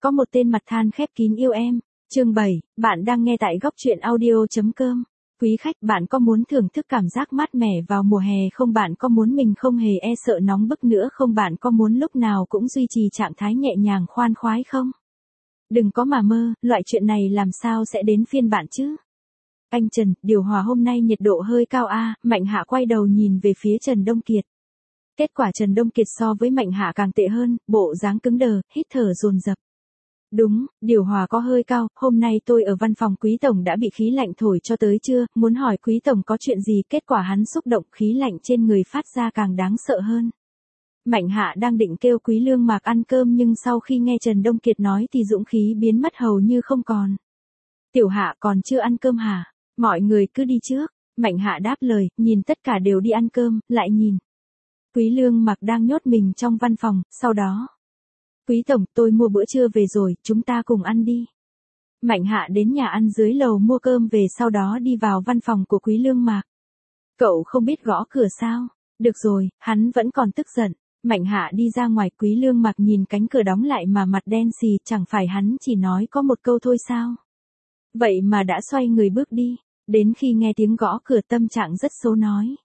Có một tên mặt than khép kín yêu em. Chương 7, bạn đang nghe tại góc truyện audio.com. Quý khách, bạn có muốn thưởng thức cảm giác mát mẻ vào mùa hè không? Bạn có muốn mình không hề e sợ nóng bức nữa không? Bạn có muốn lúc nào cũng duy trì trạng thái nhẹ nhàng khoan khoái không? Đừng có mà mơ, loại chuyện này làm sao sẽ đến phiên bạn chứ? Anh Trần, điều hòa hôm nay nhiệt độ hơi cao a. Mạnh Hạ quay đầu nhìn về phía Trần Đông Kiệt. Kết quả Trần Đông Kiệt so với Mạnh Hạ càng tệ hơn, bộ dáng cứng đờ, hít thở dồn dập. Đúng, điều hòa có hơi cao, hôm nay tôi ở văn phòng Quý Tổng đã bị khí lạnh thổi cho tới trưa, muốn hỏi Quý Tổng có chuyện gì, kết quả hắn xúc động, khí lạnh trên người phát ra càng đáng sợ hơn. Mạnh Hạ đang định kêu Quý Lương Mạc ăn cơm nhưng sau khi nghe Trần Đông Kiệt nói thì dũng khí biến mất hầu như không còn. Tiểu Hạ còn chưa ăn cơm hả? Mọi người cứ đi trước. Mạnh Hạ đáp lời, nhìn tất cả đều đi ăn cơm, lại nhìn. Quý Lương Mạc đang nhốt mình trong văn phòng, sau đó. Quý Tổng, tôi mua bữa trưa về rồi, chúng ta cùng ăn đi. Mạnh Hạ đến nhà ăn dưới lầu mua cơm về, sau đó đi vào văn phòng của Quý Lương Mạc. Cậu không biết gõ cửa sao? Được rồi, hắn vẫn còn tức giận. Mạnh Hạ đi ra ngoài, Quý Lương Mạc nhìn cánh cửa đóng lại mà mặt đen xì, chẳng phải hắn chỉ nói có một câu thôi sao? Vậy mà đã xoay người bước đi, đến khi nghe tiếng gõ cửa tâm trạng rất xấu nói.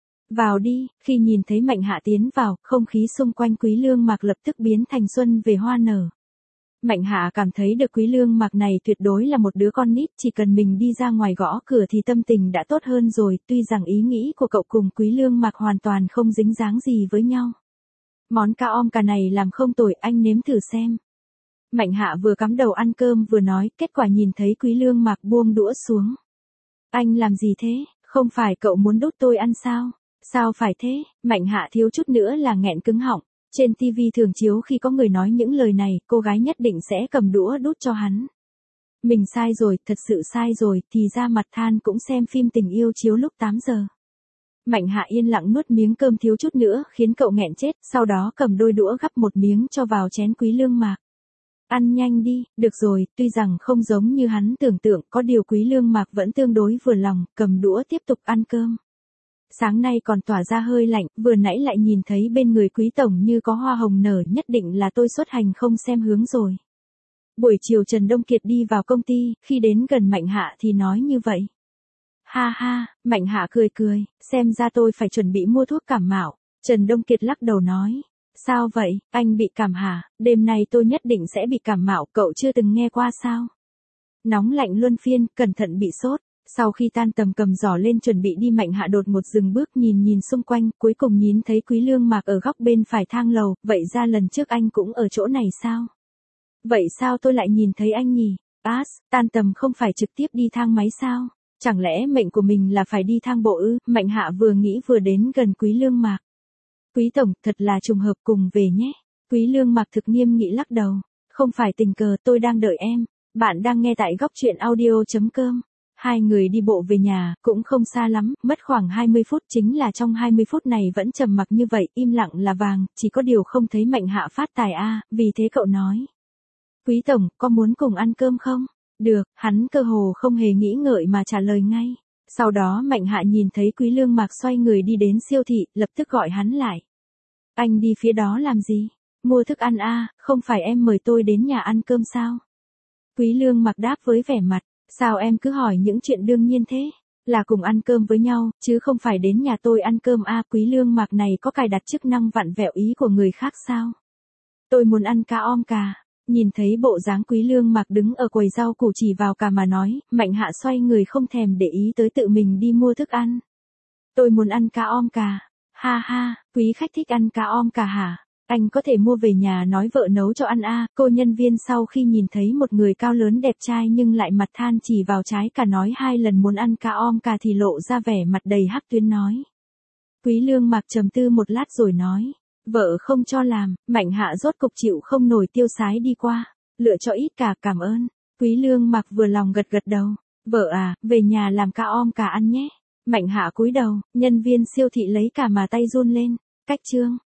Vào đi. Khi nhìn thấy Mạnh Hạ tiến vào, không khí xung quanh Quý Lương Mạc lập tức biến thành xuân về hoa nở. Mạnh Hạ cảm thấy được Quý Lương Mạc này tuyệt đối là một đứa con nít, chỉ cần mình đi ra ngoài gõ cửa thì tâm tình đã tốt hơn rồi, tuy rằng ý nghĩ của cậu cùng Quý Lương Mạc hoàn toàn không dính dáng gì với nhau. Món cá om cà này làm không tồi, anh nếm thử xem. Mạnh Hạ vừa cắm đầu ăn cơm vừa nói, kết quả nhìn thấy Quý Lương Mạc buông đũa xuống. Anh làm gì thế, không phải cậu muốn đút tôi ăn sao? Sao phải thế? Mạnh Hạ thiếu chút nữa là nghẹn cứng họng. Trên TV thường chiếu khi có người nói những lời này, cô gái nhất định sẽ cầm đũa đút cho hắn. Mình sai rồi, thật sự sai rồi, thì ra mặt than cũng xem phim tình yêu chiếu lúc 8 giờ. Mạnh Hạ yên lặng nuốt miếng cơm thiếu chút nữa khiến cậu nghẹn chết, sau đó cầm đôi đũa gắp một miếng cho vào chén Quý Lương Mạc. Ăn nhanh đi, được rồi, tuy rằng không giống như hắn tưởng tượng, có điều Quý Lương Mạc vẫn tương đối vừa lòng, cầm đũa tiếp tục ăn cơm. Sáng nay còn tỏa ra hơi lạnh, vừa nãy lại nhìn thấy bên người Quý Tổng như có hoa hồng nở, nhất định là tôi xuất hành không xem hướng rồi. Buổi chiều Trần Đông Kiệt đi vào công ty, khi đến gần Mạnh Hạ thì nói như vậy. Ha ha, Mạnh Hạ cười cười, xem ra tôi phải chuẩn bị mua thuốc cảm mạo. Trần Đông Kiệt lắc đầu nói. Sao vậy, anh bị cảm hả? Đêm nay tôi nhất định sẽ bị cảm mạo, cậu chưa từng nghe qua sao? Nóng lạnh luân phiên, cẩn thận bị sốt. Sau khi tan tầm cầm giỏ lên chuẩn bị đi, Mạnh Hạ đột một dừng bước nhìn xung quanh, cuối cùng nhìn thấy Quý Lương Mạc ở góc bên phải thang lầu, vậy ra lần trước anh cũng ở chỗ này sao? Vậy sao tôi lại nhìn thấy anh nhỉ? Tan tầm không phải trực tiếp đi thang máy sao? Chẳng lẽ mệnh của mình là phải đi thang bộ ư? Mạnh Hạ vừa nghĩ vừa đến gần Quý Lương Mạc. Quý Tổng, thật là trùng hợp, cùng về nhé. Quý Lương Mạc thực nghiêm nghị lắc đầu. Không phải tình cờ, tôi đang đợi em. Bạn đang nghe tại góc truyện audio.com. Hai người đi bộ về nhà, cũng không xa lắm, mất khoảng 20 phút, chính là trong 20 phút này vẫn trầm mặc như vậy, im lặng là vàng, chỉ có điều không thấy Mạnh Hạ phát tài a, vì thế cậu nói. Quý Tổng, có muốn cùng ăn cơm không? Được, hắn cơ hồ không hề nghĩ ngợi mà trả lời ngay. Sau đó Mạnh Hạ nhìn thấy Quý Lương Mạc xoay người đi đến siêu thị, lập tức gọi hắn lại. Anh đi phía đó làm gì? Mua thức ăn a, không phải em mời tôi đến nhà ăn cơm sao? Quý Lương Mạc đáp với vẻ mặt. Sao em cứ hỏi những chuyện đương nhiên thế? Là cùng ăn cơm với nhau, chứ không phải đến nhà tôi ăn cơm a. Quý Lương Mạc này có cài đặt chức năng vặn vẹo ý của người khác sao? Tôi muốn ăn cá om cà. Nhìn thấy bộ dáng Quý Lương Mạc đứng ở quầy rau củ chỉ vào cà mà nói, Mạnh Hạ xoay người không thèm để ý tới, tự mình đi mua thức ăn. Tôi muốn ăn cá om cà. Ha ha, quý khách thích ăn cá om cà hả? Anh có thể mua về nhà nói vợ nấu cho ăn a. Cô nhân viên sau khi nhìn thấy một người cao lớn đẹp trai nhưng lại mặt than chỉ vào trái cà nói 2 lần muốn ăn cá om cà thì lộ ra vẻ mặt đầy hắc tuyến nói. Quý Lương Mạc trầm tư một lát rồi nói. Vợ không cho làm. Mạnh Hạ rốt cục chịu không nổi tiêu sái đi qua. Lựa cho ít cà, cảm ơn. Quý Lương Mạc vừa lòng gật gật đầu. Vợ à, về nhà làm cá om cà ăn nhé. Mạnh Hạ cúi đầu, nhân viên siêu thị lấy cà mà tay run lên. Cách chương.